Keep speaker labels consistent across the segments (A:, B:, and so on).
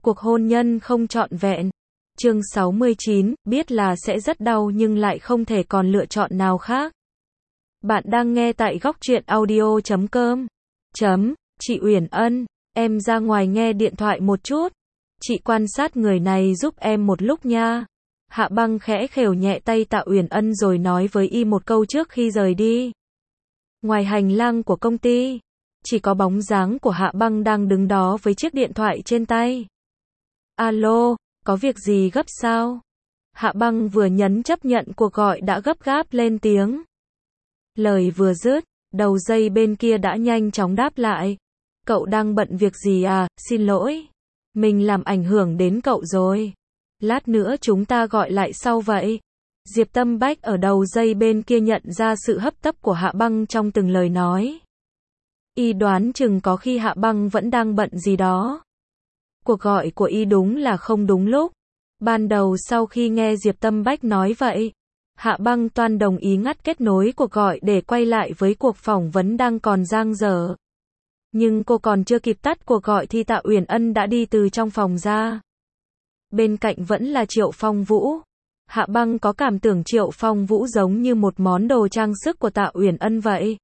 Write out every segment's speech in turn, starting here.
A: Cuộc hôn nhân không trọn vẹn. Chương 69, biết là sẽ rất đau nhưng lại không thể còn lựa chọn nào khác. Bạn đang nghe tại góc truyện audio.com. Chị Uyển Ân, em ra ngoài nghe điện thoại một chút. Chị quan sát người này giúp em một lúc nha. Hạ Băng khẽ khều nhẹ tay Tạ Uyển Ân rồi nói với y một câu trước khi rời đi. Ngoài hành lang của công ty, chỉ có bóng dáng của Hạ Băng đang đứng đó với chiếc điện thoại trên tay. Alo, có việc gì gấp sao? Hạ Băng vừa nhấn chấp nhận cuộc gọi đã gấp gáp lên tiếng. Lời vừa dứt, đầu dây bên kia đã nhanh chóng đáp lại. Cậu đang bận việc gì à? Xin lỗi. Mình làm ảnh hưởng đến cậu rồi. Lát nữa chúng ta gọi lại sau vậy. Diệp Tâm Bách ở đầu dây bên kia nhận ra sự hấp tấp của Hạ Băng trong từng lời nói. Y đoán chừng có khi Hạ Băng vẫn đang bận gì đó. Cuộc gọi của y đúng là không đúng lúc. Ban đầu sau khi nghe Diệp Tâm Bách nói vậy, Hạ Băng toan đồng ý ngắt kết nối cuộc gọi để quay lại với cuộc phỏng vấn đang còn dang dở. Nhưng cô còn chưa kịp tắt cuộc gọi thì Tạ Uyển Ân đã đi từ trong phòng ra. Bên cạnh vẫn là Triệu Phong Vũ. Hạ Băng có cảm tưởng Triệu Phong Vũ giống như một món đồ trang sức của Tạ Uyển Ân vậy.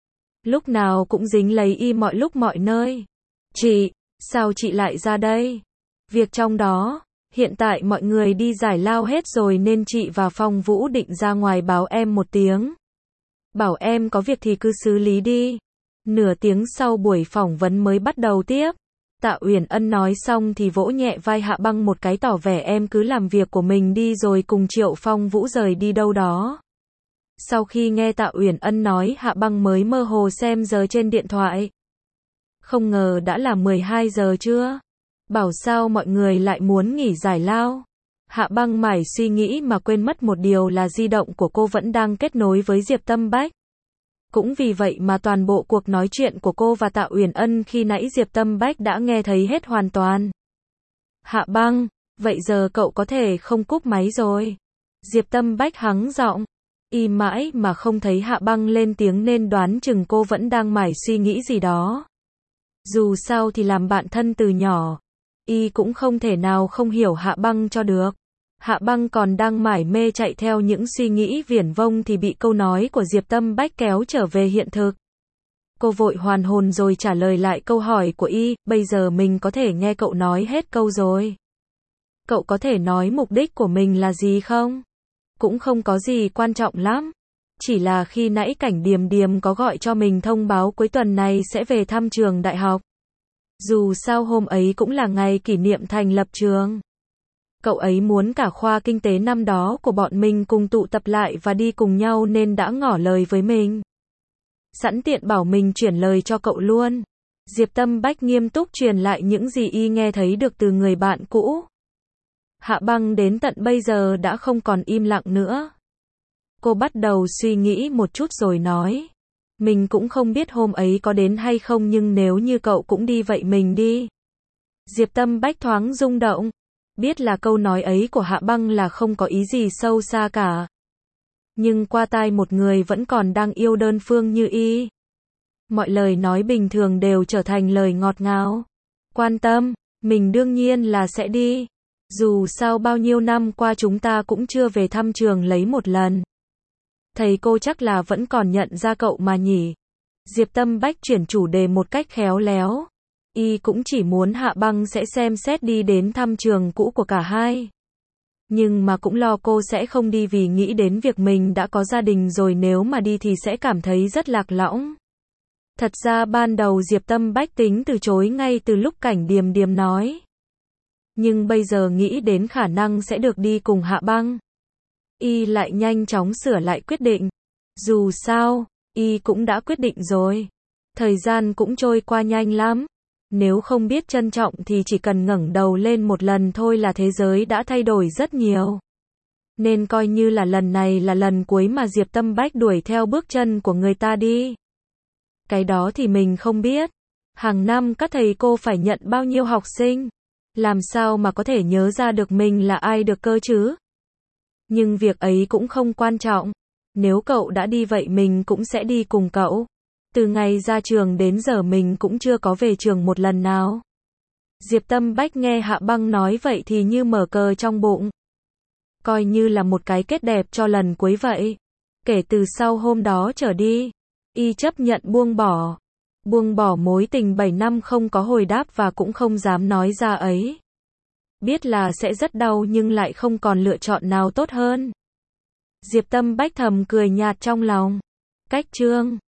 A: Lúc nào cũng dính lấy y mọi lúc mọi nơi. Chị, sao chị lại ra đây? Việc trong đó, hiện tại mọi người đi giải lao hết rồi nên chị và Phong Vũ định ra ngoài báo em một tiếng. Bảo em có việc thì cứ xử lý đi. Nửa tiếng sau buổi phỏng vấn mới bắt đầu tiếp. Tạ Uyển Ân nói xong thì vỗ nhẹ vai Hạ Băng một cái tỏ vẻ em cứ làm việc của mình đi rồi cùng Triệu Phong Vũ rời đi đâu đó. Sau khi nghe Tạ Uyển Ân nói Hạ Băng mới mơ hồ xem giờ trên điện thoại. Không ngờ đã là 12 giờ chưa? Bảo sao mọi người lại muốn nghỉ giải lao? Hạ Băng mải suy nghĩ mà quên mất một điều là di động của cô vẫn đang kết nối với Diệp Tâm Bách. Cũng vì vậy mà toàn bộ cuộc nói chuyện của cô và Tạ Uyển Ân khi nãy Diệp Tâm Bách đã nghe thấy hết hoàn toàn. Hạ Băng, vậy giờ cậu có thể không cúp máy rồi. Diệp Tâm Bách hắng giọng. Y mãi mà không thấy Hạ Băng lên tiếng nên đoán chừng cô vẫn đang mải suy nghĩ gì đó. Dù sao thì làm bạn thân từ nhỏ, y cũng không thể nào không hiểu Hạ Băng cho được. Hạ Băng còn đang mải mê chạy theo những suy nghĩ viển vông thì bị câu nói của Diệp Tâm Bách kéo trở về hiện thực. Cô vội hoàn hồn rồi trả lời lại câu hỏi của y, bây giờ mình có thể nghe cậu nói hết câu rồi. Cậu có thể nói mục đích của mình là gì không? Cũng không có gì quan trọng lắm. Chỉ là khi nãy Cảnh Điềm Điềm có gọi cho mình thông báo cuối tuần này sẽ về thăm trường đại học. Dù sao hôm ấy cũng là ngày kỷ niệm thành lập trường. Cậu ấy muốn cả khoa kinh tế năm đó của bọn mình cùng tụ tập lại và đi cùng nhau nên đã ngỏ lời với mình. Sẵn tiện bảo mình chuyển lời cho cậu luôn. Diệp Tâm Bách nghiêm túc truyền lại những gì y nghe thấy được từ người bạn cũ. Hạ Băng đến tận bây giờ đã không còn im lặng nữa. Cô bắt đầu suy nghĩ một chút rồi nói. Mình cũng không biết hôm ấy có đến hay không nhưng nếu như cậu cũng đi vậy mình đi. Diệp Tâm Bách thoáng rung động. Biết là câu nói ấy của Hạ Băng là không có ý gì sâu xa cả. Nhưng qua tai một người vẫn còn đang yêu đơn phương như y. Mọi lời nói bình thường đều trở thành lời ngọt ngào. Quan tâm, mình đương nhiên là sẽ đi. Dù sao bao nhiêu năm qua chúng ta cũng chưa về thăm trường lấy một lần. Thầy cô chắc là vẫn còn nhận ra cậu mà nhỉ. Diệp Tâm Bách chuyển chủ đề một cách khéo léo. Y cũng chỉ muốn Hạ Băng sẽ xem xét đi đến thăm trường cũ của cả hai. Nhưng mà cũng lo cô sẽ không đi vì nghĩ đến việc mình đã có gia đình rồi nếu mà đi thì sẽ cảm thấy rất lạc lõng. Thật ra ban đầu Diệp Tâm Bách tính từ chối ngay từ lúc Cảnh Điềm Điềm nói. Nhưng bây giờ nghĩ đến khả năng sẽ được đi cùng Hạ Băng. Y lại nhanh chóng sửa lại quyết định. Dù sao, Y cũng đã quyết định rồi. Thời gian cũng trôi qua nhanh lắm. Nếu không biết trân trọng thì chỉ cần ngẩng đầu lên một lần thôi là thế giới đã thay đổi rất nhiều. Nên coi như là lần này là lần cuối mà Diệp Tâm Bách đuổi theo bước chân của người ta đi. Cái đó thì mình không biết. Hàng năm các thầy cô phải nhận bao nhiêu học sinh. Làm sao mà có thể nhớ ra được mình là ai được cơ chứ? Nhưng việc ấy cũng không quan trọng. Nếu cậu đã đi vậy mình cũng sẽ đi cùng cậu. Từ ngày ra trường đến giờ mình cũng chưa có về trường một lần nào. Diệp Tâm Bách nghe Hạ Băng nói vậy thì như mở cờ trong bụng. Coi như là một cái kết đẹp cho lần cuối vậy. Kể từ sau hôm đó trở đi, y chấp nhận buông bỏ. Buông bỏ mối tình 7 năm không có hồi đáp và cũng không dám nói ra ấy. Biết là sẽ rất đau nhưng lại không còn lựa chọn nào tốt hơn. Diệp Tâm Bách thầm cười nhạt trong lòng. Cách chương